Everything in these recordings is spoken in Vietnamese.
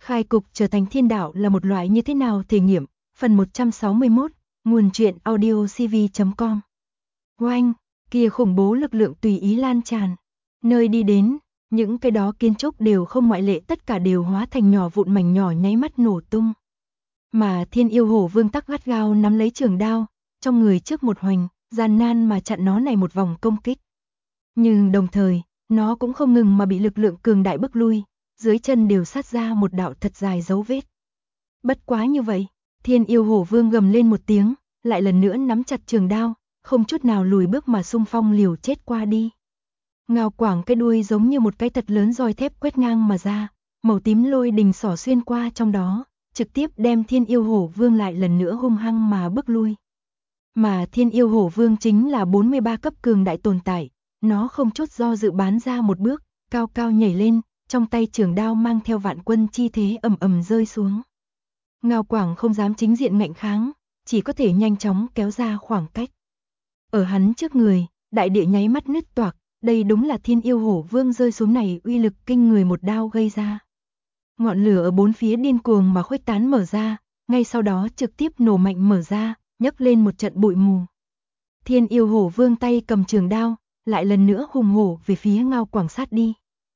Khai cục trở thành thiên đạo là một loại như thế nào thể nghiệm, phần 161, nguồn truyện audio cv.com. Oanh, kia khủng bố lực lượng tùy ý lan tràn. Nơi đi đến, những cái đó kiến trúc đều không ngoại lệ, tất cả đều hóa thành nhỏ vụn mảnh nhỏ nháy mắt nổ tung. Mà Thiên Yêu Hổ Vương tắc gắt gao nắm lấy trường đao, trong người trước một hoành, gian nan mà chặn nó này một vòng công kích. Nhưng đồng thời, nó cũng không ngừng mà bị lực lượng cường đại bức lui, dưới chân đều sát ra một đạo thật dài dấu vết. Bất quá như vậy, Thiên Yêu Hổ Vương gầm lên một tiếng, lại lần nữa nắm chặt trường đao, không chút nào lùi bước mà xung phong liều chết qua đi. Ngao quảng cái đuôi giống như một cái thật lớn roi thép quét ngang mà ra, màu tím lôi đình xỏ xuyên qua trong đó, trực tiếp đem Thiên Yêu Hổ Vương lại lần nữa hung hăng mà bước lui. Mà Thiên Yêu Hổ Vương chính là 43 cấp cường đại tồn tại, nó không chút do dự bắn ra một bước, cao cao nhảy lên, trong tay trường đao mang theo vạn quân chi thế ầm ầm rơi xuống. Ngao quảng không dám chính diện ngạnh kháng, chỉ có thể nhanh chóng kéo ra khoảng cách. Ở hắn trước người, đại địa nháy mắt nứt toạc, đây đúng là Thiên Yêu Hổ Vương rơi xuống này uy lực kinh người một đao gây ra. Ngọn lửa ở bốn phía điên cuồng mà khuếch tán mở ra, ngay sau đó trực tiếp nổ mạnh mở ra, nhấc lên một trận bụi mù. Thiên Yêu Hổ Vương tay cầm trường đao, lại lần nữa hùng hổ về phía Ngao quảng sát đi.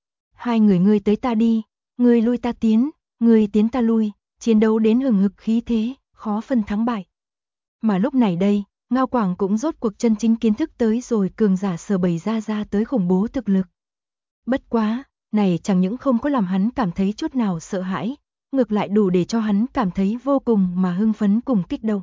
Hai người ngươi tới ta đi, ngươi lui ta tiến, ngươi tiến ta lui, chiến đấu đến hừng hực khí thế, khó phân thắng bại. Mà lúc này đây, Ngao quảng cũng rốt cuộc chân chính kiến thức tới rồi cường giả sở bày ra tới khủng bố thực lực. Bất quá, này chẳng những không có làm hắn cảm thấy chút nào sợ hãi, ngược lại đủ để cho hắn cảm thấy vô cùng mà hưng phấn cùng kích động.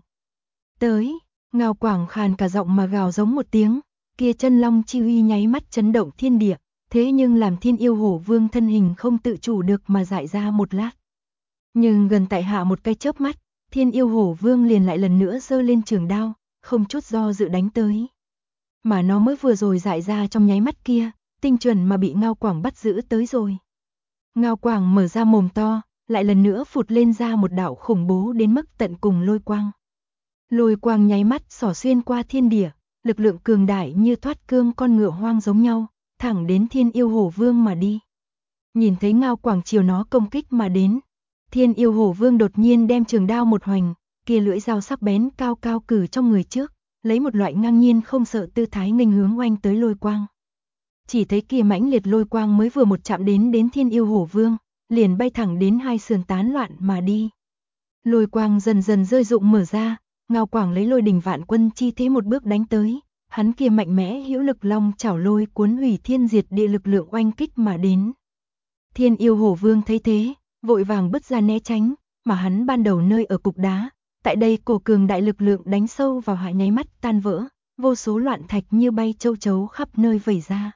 Tới, Ngao quảng khàn cả giọng mà gào giống một tiếng, kia chân long chi uy nháy mắt chấn động thiên địa, thế nhưng làm Thiên Yêu Hổ Vương thân hình không tự chủ được mà dại ra một lát. Nhưng gần tại hạ một cái chớp mắt, Thiên Yêu Hổ Vương liền lại lần nữa giơ lên trường đao, không chút do dự đánh tới. Mà nó mới vừa rồi dại ra trong nháy mắt kia, tinh chuẩn mà bị Ngao quảng bắt giữ tới rồi. Ngao quảng mở ra mồm to, lại lần nữa phụt lên ra một đạo khủng bố đến mức tận cùng lôi quang. Lôi quang nháy mắt xỏ xuyên qua thiên địa, lực lượng cường đại như thoát cương con ngựa hoang giống nhau, thẳng đến Thiên Yêu Hổ Vương mà đi. Nhìn thấy Ngao quảng chiều nó công kích mà đến, Thiên Yêu Hổ Vương đột nhiên đem trường đao một hoành, kia lưỡi dao sắc bén cao cao cử trong người trước, lấy một loại ngang nhiên không sợ tư thái nghênh hướng oanh tới lôi quang. Chỉ thấy kia mãnh liệt lôi quang mới vừa một chạm đến Thiên Yêu Hổ Vương, liền bay thẳng đến hai sườn tán loạn mà đi. Lôi quang dần dần rơi rụng mở ra, Ngao quảng lấy lôi đình vạn quân chi thế một bước đánh tới, hắn kia mạnh mẽ hữu lực long chảo lôi cuốn hủy thiên diệt địa lực lượng oanh kích mà đến. Thiên Yêu Hổ Vương thấy thế, vội vàng bứt ra né tránh, mà hắn ban đầu nơi ở cục đá, tại đây cổ cường đại lực lượng đánh sâu vào hạ nháy mắt tan vỡ, vô số loạn thạch như bay châu chấu khắp nơi vẩy ra.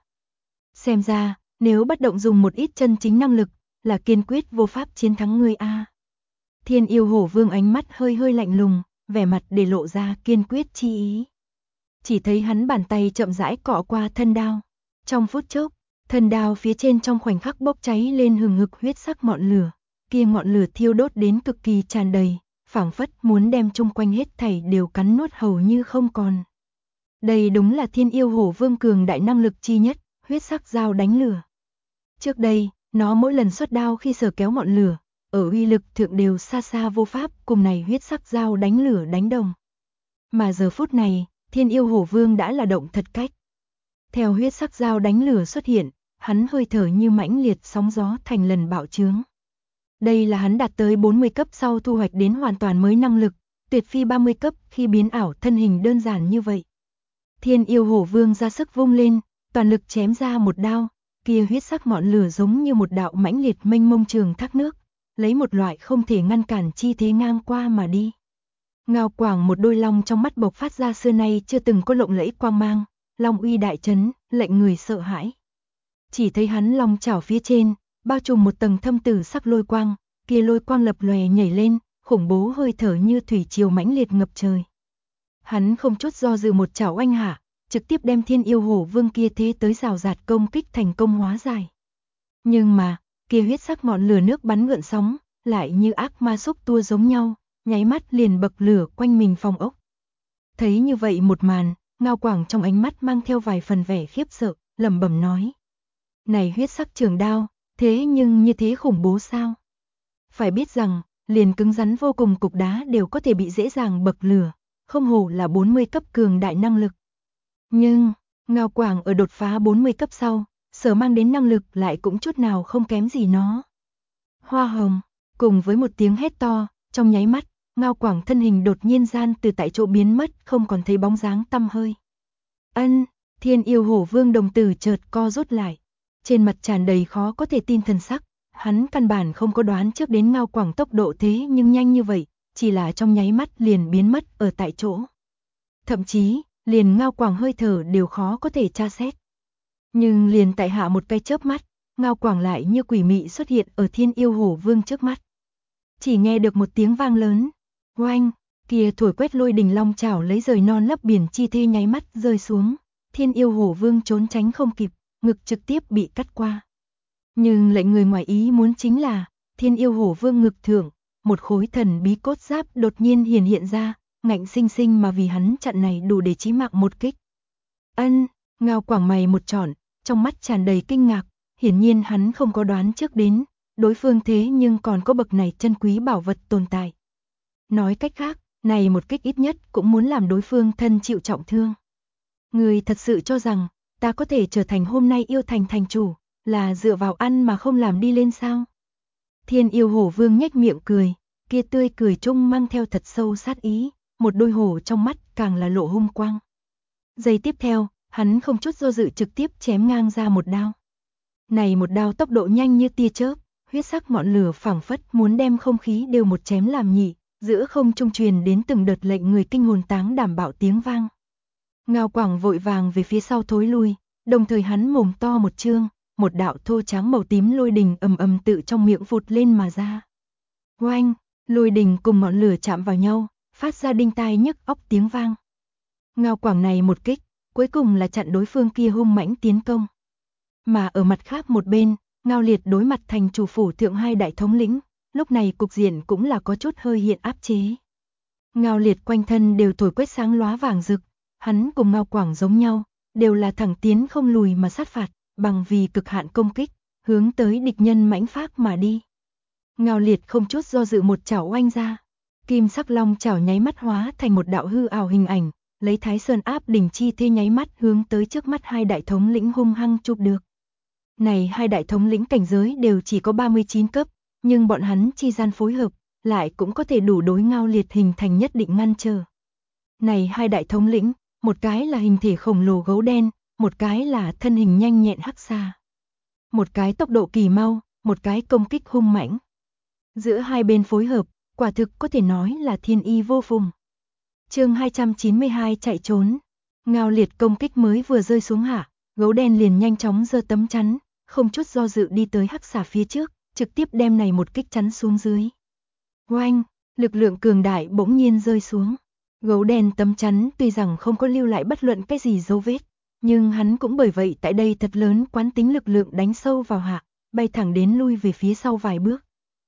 Xem ra, nếu bất động dùng một ít chân chính năng lực, là kiên quyết vô pháp chiến thắng ngươi a. Thiên Yêu Hổ Vương ánh mắt hơi hơi lạnh lùng, vẻ mặt để lộ ra kiên quyết chi ý. Chỉ thấy hắn bàn tay chậm rãi cọ qua thân đao. Trong phút chốc, thân đao phía trên trong khoảnh khắc bốc cháy lên hừng hực huyết sắc ngọn lửa, kia ngọn lửa thiêu đốt đến cực kỳ tràn đầy, phảng phất muốn đem chung quanh hết thảy đều cắn nuốt hầu như không còn. Đây đúng là Thiên Yêu Hổ Vương cường đại năng lực chi nhất, huyết sắc dao đánh lửa. Trước đây, nó mỗi lần xuất đao khi sờ kéo ngọn lửa, ở uy lực thượng đều xa xa vô pháp cùng này huyết sắc dao đánh lửa đánh đồng. Mà giờ phút này, Thiên Yêu Hổ Vương đã là động thật cách. Theo huyết sắc dao đánh lửa xuất hiện, hắn hơi thở như mãnh liệt sóng gió thành lần bạo trướng. Đây là hắn đạt tới 40 cấp sau thu hoạch đến hoàn toàn mới năng lực, tuyệt phi 30 cấp khi biến ảo thân hình đơn giản như vậy. Thiên Yêu Hổ Vương ra sức vung lên, toàn lực chém ra một đao, kia huyết sắc ngọn lửa giống như một đạo mãnh liệt mênh mông trường thác nước, lấy một loại không thể ngăn cản chi thế ngang qua mà đi. Ngao quảng một đôi long trong mắt bộc phát ra xưa nay chưa từng có lộng lẫy quang mang, long uy đại chấn, lệnh người sợ hãi. Chỉ thấy hắn long chảo phía trên, bao trùm một tầng thâm tử sắc lôi quang, kia lôi quang lập lòe nhảy lên, khủng bố hơi thở như thủy triều mãnh liệt ngập trời. Hắn không chút do dự một chảo oanh hạ, trực tiếp đem Thiên Yêu Hổ Vương kia thế tới rào rạt công kích thành công hóa giải. Nhưng mà, kia huyết sắc ngọn lửa nước bắn gợn sóng, lại như ác ma xúc tua giống nhau, nháy mắt liền bậc lửa quanh mình phòng ốc. Thấy như vậy một màn, Ngao quảng trong ánh mắt mang theo vài phần vẻ khiếp sợ, lẩm bẩm nói: "Này huyết sắc trường đao, thế nhưng như thế khủng bố sao?" Phải biết rằng, liền cứng rắn vô cùng cục đá đều có thể bị dễ dàng bậc lửa, không hổ là 40 cấp cường đại năng lực. Nhưng, Ngao Quảng ở đột phá 40 cấp sau, sở mang đến năng lực lại cũng chút nào không kém gì nó. Hoa hồng, cùng với một tiếng hét to, trong nháy mắt, Ngao Quảng thân hình đột nhiên gian từ tại chỗ biến mất, không còn thấy bóng dáng tăm hơi. Thiên yêu hổ vương đồng tử chợt co rút lại, trên mặt tràn đầy khó có thể tin thần sắc, hắn căn bản không có đoán trước đến Ngao Quảng tốc độ thế nhưng nhanh như vậy, chỉ là trong nháy mắt liền biến mất ở tại chỗ. Thậm chí, liền Ngao Quảng hơi thở đều khó có thể tra xét. Nhưng liền tại hạ một cái chớp mắt, Ngao Quảng lại như quỷ mị xuất hiện ở thiên yêu hổ vương trước mắt. Chỉ nghe được một tiếng vang lớn, oanh, kia thổi quét lôi đình long chảo lấy rời non lấp biển chi thê nháy mắt rơi xuống, thiên yêu hổ vương trốn tránh không kịp, ngực trực tiếp bị cắt qua. Nhưng lệnh người ngoài ý muốn chính là, thiên yêu hổ vương ngực thượng, một khối thần bí cốt giáp đột nhiên hiện ra, ngạnh sinh sinh mà vì hắn chặn này đủ để chí mạng một kích. Ngao Quảng mày một tròn, trong mắt tràn đầy kinh ngạc, hiển nhiên hắn không có đoán trước đến, đối phương thế nhưng còn có bậc này chân quý bảo vật tồn tại. Nói cách khác, này một kích ít nhất cũng muốn làm đối phương thân chịu trọng thương. Người thật sự cho rằng, ta có thể trở thành hôm nay yêu thành thành chủ, là dựa vào ăn mà không làm đi lên sao? Thiên yêu hổ vương nhếch miệng cười, kia tươi cười trung mang theo thật sâu sát ý, một đôi hổ trong mắt càng là lộ hung quang. Giây tiếp theo, hắn không chút do dự trực tiếp chém ngang ra một đao. Này một đao tốc độ nhanh như tia chớp, huyết sắc ngọn lửa phảng phất muốn đem không khí đều một chém làm nhị, giữa không trung truyền đến từng đợt lệnh người kinh hồn táng đảm bảo tiếng vang. Ngao Quảng vội vàng về phía sau thối lui, đồng thời hắn mồm to một trương, một đạo thô trắng màu tím lôi đình ầm ầm tự trong miệng vụt lên mà ra. Oanh, lôi đình cùng ngọn lửa chạm vào nhau, phát ra đinh tai nhức óc tiếng vang. Ngao Quảng này một kích, cuối cùng là chặn đối phương kia hung mãnh tiến công. Mà ở mặt khác một bên, Ngao Liệt đối mặt thành chủ phủ thượng hai đại thống lĩnh, lúc này cục diện cũng là có chút hơi hiện áp chế. Ngao Liệt quanh thân đều thổi quét sáng lóa vàng rực, hắn cùng Ngao Quảng giống nhau, đều là thẳng tiến không lùi mà sát phạt, bằng vì cực hạn công kích, hướng tới địch nhân mãnh phát mà đi. Ngao Liệt không chút do dự một chảo oanh ra, kim sắc long chảo nháy mắt hóa thành một đạo hư ảo hình ảnh, lấy Thái Sơn áp đỉnh chi thế nháy mắt hướng tới trước mắt hai đại thống lĩnh hung hăng chụp được. Này hai đại thống lĩnh cảnh giới đều chỉ có 39 cấp, nhưng bọn hắn chi gian phối hợp, lại cũng có thể đủ đối Ngao Liệt hình thành nhất định ngăn trở. Này hai đại thống lĩnh, một cái là hình thể khổng lồ gấu đen, một cái là thân hình nhanh nhẹn hắc xà. Một cái tốc độ kỳ mau, một cái công kích hung mãnh. Giữa hai bên phối hợp, quả thực có thể nói là thiên y vô phùng. Chương 292 chạy trốn. Ngao Liệt công kích mới vừa rơi xuống hạ, gấu đen liền nhanh chóng giơ tấm chắn, không chút do dự đi tới hắc xà phía trước, trực tiếp đem này một kích chắn xuống dưới. Oanh, lực lượng cường đại bỗng nhiên rơi xuống. Gấu đen tấm chắn tuy rằng không có lưu lại bất luận cái gì dấu vết, nhưng hắn cũng bởi vậy tại đây thật lớn quán tính lực lượng đánh sâu vào hạ, bay thẳng đến lui về phía sau vài bước.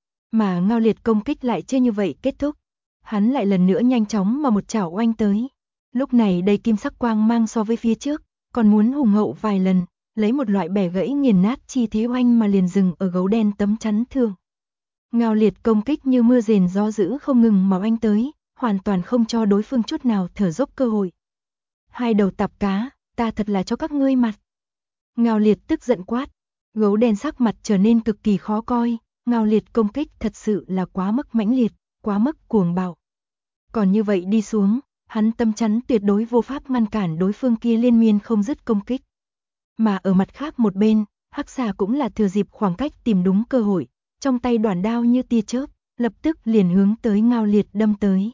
Mà Ngao Liệt công kích lại chưa như vậy kết thúc, hắn lại lần nữa nhanh chóng mà một chảo oanh tới. Lúc này đầy kim sắc quang mang so với phía trước, còn muốn hùng hậu vài lần, lấy một loại bẻ gãy nghiền nát chi thế oanh mà liền dừng ở gấu đen tấm chắn thường. Ngao Liệt công kích như mưa rền gió dữ không ngừng mà oanh tới, hoàn toàn không cho đối phương chút nào thở dốc cơ hội. Hai đầu tạp cá, ta thật là cho các ngươi mặt. Ngao Liệt tức giận quát, gấu đen sắc mặt trở nên cực kỳ khó coi, Ngao Liệt công kích thật sự là quá mức mãnh liệt, quá mức cuồng bạo. Còn như vậy đi xuống, hắn tâm chắn tuyệt đối vô pháp ngăn cản đối phương kia liên miên không dứt công kích. Mà ở mặt khác một bên, hắc xà cũng là thừa dịp khoảng cách tìm đúng cơ hội, trong tay đoản đao như tia chớp, lập tức liền hướng tới Ngao Liệt đâm tới.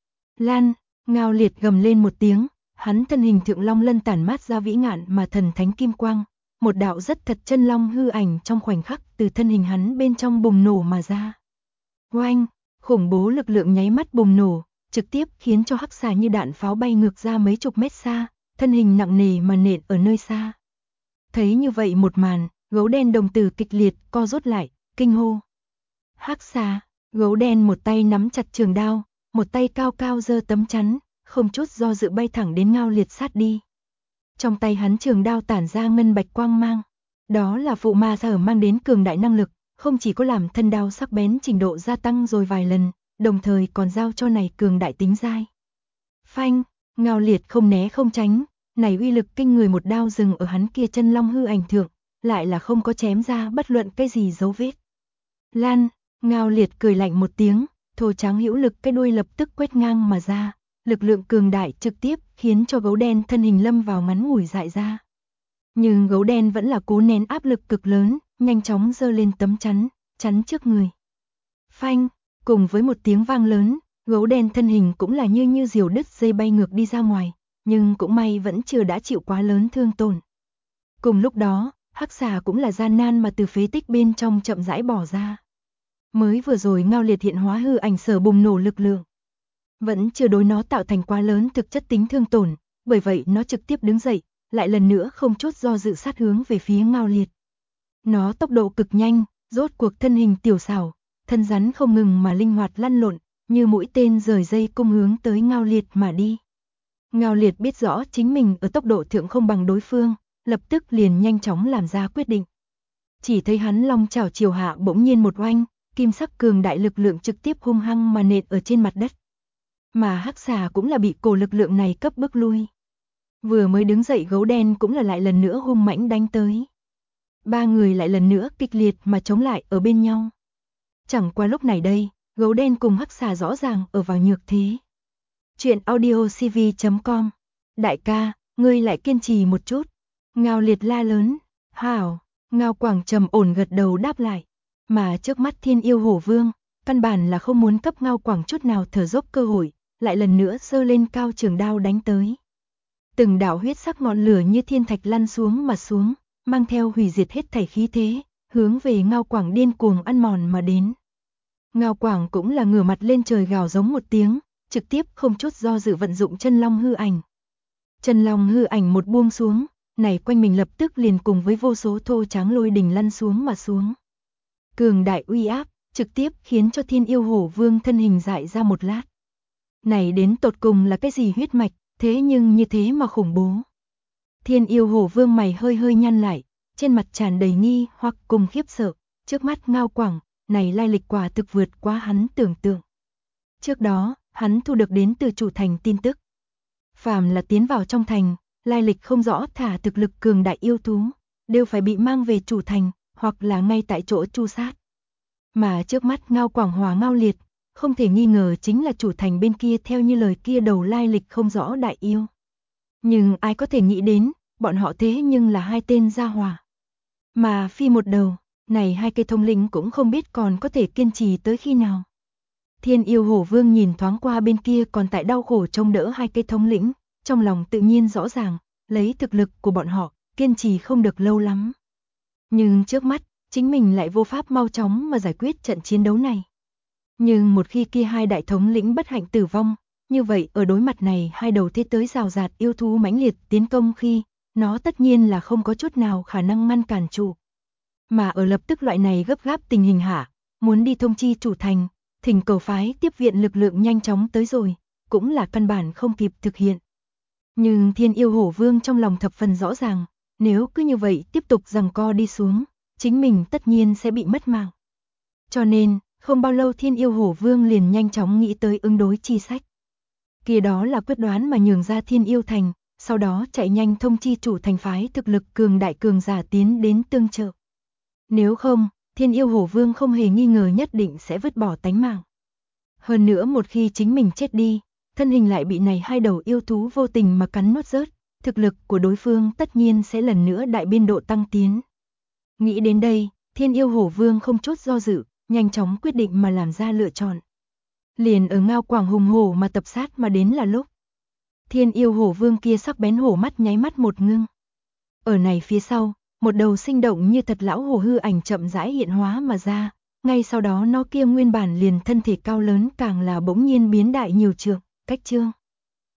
Lan, Ngao Liệt gầm lên một tiếng, hắn thân hình thượng long lân tản mát ra vĩ ngạn mà thần thánh kim quang, một đạo rất thật chân long hư ảnh trong khoảnh khắc từ thân hình hắn bên trong bùng nổ mà ra. Oanh, khủng bố lực lượng nháy mắt bùng nổ, trực tiếp khiến cho hắc xà như đạn pháo bay ngược ra mấy chục mét xa, thân hình nặng nề mà nện ở nơi xa. Thấy như vậy một màn, gấu đen đồng tử kịch liệt co rút lại, kinh hô. Hắc xà, gấu đen một tay nắm chặt trường đao, một tay cao cao giơ tấm chắn, không chút do dự bay thẳng đến Ngao Liệt sát đi. Trong tay hắn trường đao tản ra ngân bạch quang mang, đó là phụ ma sở mang đến cường đại năng lực, không chỉ có làm thân đao sắc bén trình độ gia tăng rồi vài lần, đồng thời còn giao cho này cường đại tính dai. Phanh, Ngao Liệt không né không tránh, này uy lực kinh người một đao dừng ở hắn kia chân long hư ảnh thượng, lại là không có chém ra bất luận cái gì dấu vết. Lan, Ngao Liệt cười lạnh một tiếng, thô tráng hữu lực cái đuôi lập tức quét ngang mà ra, lực lượng cường đại trực tiếp khiến cho gấu đen thân hình lâm vào ngắn ngủi dại ra. Nhưng gấu đen vẫn là cố nén áp lực cực lớn, nhanh chóng giơ lên tấm chắn, chắn trước người. Phanh, cùng với một tiếng vang lớn, gấu đen thân hình cũng là như diều đứt dây bay ngược đi ra ngoài, nhưng cũng may vẫn chưa đã chịu quá lớn thương tổn. Cùng lúc đó, hắc xà cũng là gian nan mà từ phế tích bên trong chậm rãi bỏ ra. Mới vừa rồi Ngao Liệt hiện hóa hư ảnh sở bùng nổ lực lượng, vẫn chưa đối nó tạo thành quá lớn thực chất tính thương tổn, bởi vậy nó trực tiếp đứng dậy, lại lần nữa không chút do dự sát hướng về phía Ngao Liệt. Nó tốc độ cực nhanh, rốt cuộc thân hình tiểu xảo, thân rắn không ngừng mà linh hoạt lăn lộn, như mũi tên rời dây cung hướng tới Ngao Liệt mà đi. Ngao Liệt biết rõ chính mình ở tốc độ thượng không bằng đối phương, lập tức liền nhanh chóng làm ra quyết định. Chỉ thấy hắn long chảo chiều hạ bỗng nhiên một oanh, kim sắc cường đại lực lượng trực tiếp hung hăng mà nện ở trên mặt đất. Mà hắc xà cũng là bị cổ lực lượng này cấp bức lui. Vừa mới đứng dậy gấu đen cũng là lại lần nữa hung mãnh đánh tới. Ba người lại lần nữa kịch liệt mà chống lại ở bên nhau. Chẳng qua lúc này đây, gấu đen cùng hắc xà rõ ràng ở vào nhược thế. Chuyện audio cv.com. Đại ca, ngươi lại kiên trì một chút. Ngao Liệt la lớn. Hảo, Ngao Quảng trầm ổn gật đầu đáp lại. Mà trước mắt Thiên Yêu Hổ Vương, căn bản là không muốn cấp Ngao Quảng chút nào thở dốc cơ hội, lại lần nữa giơ lên cao trường đao đánh tới. Từng đạo huyết sắc ngọn lửa như thiên thạch lăn xuống mà xuống, mang theo hủy diệt hết thảy khí thế, hướng về Ngao Quảng điên cuồng ăn mòn mà đến. Ngao Quảng cũng là ngửa mặt lên trời gào giống một tiếng, trực tiếp không chút do dự vận dụng chân long hư ảnh. Chân long hư ảnh một buông xuống, này quanh mình lập tức liền cùng với vô số thô tráng lôi đình lăn xuống mà xuống. Cường đại uy áp, trực tiếp khiến cho Thiên Yêu Hổ Vương thân hình dại ra một lát. Này đến tột cùng là cái gì huyết mạch, thế nhưng như thế mà khủng bố. Thiên Yêu Hổ Vương mày hơi hơi nhăn lại, trên mặt tràn đầy nghi hoặc cùng khiếp sợ, trước mắt Ngao Quảng, này lai lịch quả thực vượt quá hắn tưởng tượng. Trước đó, hắn thu được đến từ chủ thành tin tức. Phàm là tiến vào trong thành, lai lịch không rõ thả thực lực cường đại yêu thú, đều phải bị mang về chủ thành, hoặc là ngay tại chỗ tru sát. Mà trước mắt Ngao Quảng hòa Ngao Liệt, không thể nghi ngờ chính là chủ thành bên kia theo như lời kia đầu lai lịch không rõ đại yêu. Nhưng ai có thể nghĩ đến, bọn họ thế nhưng là hai tên gia hỏa. Mà phi một đầu, này hai cây thông linh cũng không biết còn có thể kiên trì tới khi nào. Thiên Yêu Hổ Vương nhìn thoáng qua bên kia còn tại đau khổ trông đỡ hai cây thống lĩnh, trong lòng tự nhiên rõ ràng, lấy thực lực của bọn họ, kiên trì không được lâu lắm. Nhưng trước mắt, chính mình lại vô pháp mau chóng mà giải quyết trận chiến đấu này. Nhưng một khi kia hai đại thống lĩnh bất hạnh tử vong, như vậy ở đối mặt này hai đầu thế tới rào rạt yêu thú mãnh liệt tiến công khi, nó tất nhiên là không có chút nào khả năng ngăn cản chủ. Mà ở lập tức loại này gấp gáp tình hình hạ, muốn đi thông chi chủ thành, thỉnh cầu phái tiếp viện lực lượng nhanh chóng tới rồi, cũng là căn bản không kịp thực hiện. Nhưng Thiên Yêu Hổ Vương trong lòng thập phần rõ ràng, nếu cứ như vậy tiếp tục giằng co đi xuống, chính mình tất nhiên sẽ bị mất mạng. Cho nên, không bao lâu Thiên Yêu Hổ Vương liền nhanh chóng nghĩ tới ứng đối chi sách. Kia đó là quyết đoán mà nhường ra Thiên Yêu Thành, sau đó chạy nhanh thông chi chủ thành phái thực lực cường đại cường giả tiến đến tương trợ. Nếu không, Thiên Yêu Hổ Vương không hề nghi ngờ nhất định sẽ vứt bỏ tánh mạng. Hơn nữa một khi chính mình chết đi, thân hình lại bị này hai đầu yêu thú vô tình mà cắn nuốt rớt, thực lực của đối phương tất nhiên sẽ lần nữa đại biên độ tăng tiến. Nghĩ đến đây, Thiên Yêu Hổ Vương không chút do dự, nhanh chóng quyết định mà làm ra lựa chọn. Liền ở Ngao Quảng hùng hổ mà tập sát mà đến là lúc. Thiên Yêu Hổ Vương kia sắc bén hổ mắt nháy mắt một ngưng. Ở này phía sau, một đầu sinh động như thật lão hổ hư ảnh chậm rãi hiện hóa mà ra, ngay sau đó nó kia nguyên bản liền thân thể cao lớn càng là bỗng nhiên biến đại nhiều trượng, cách trương.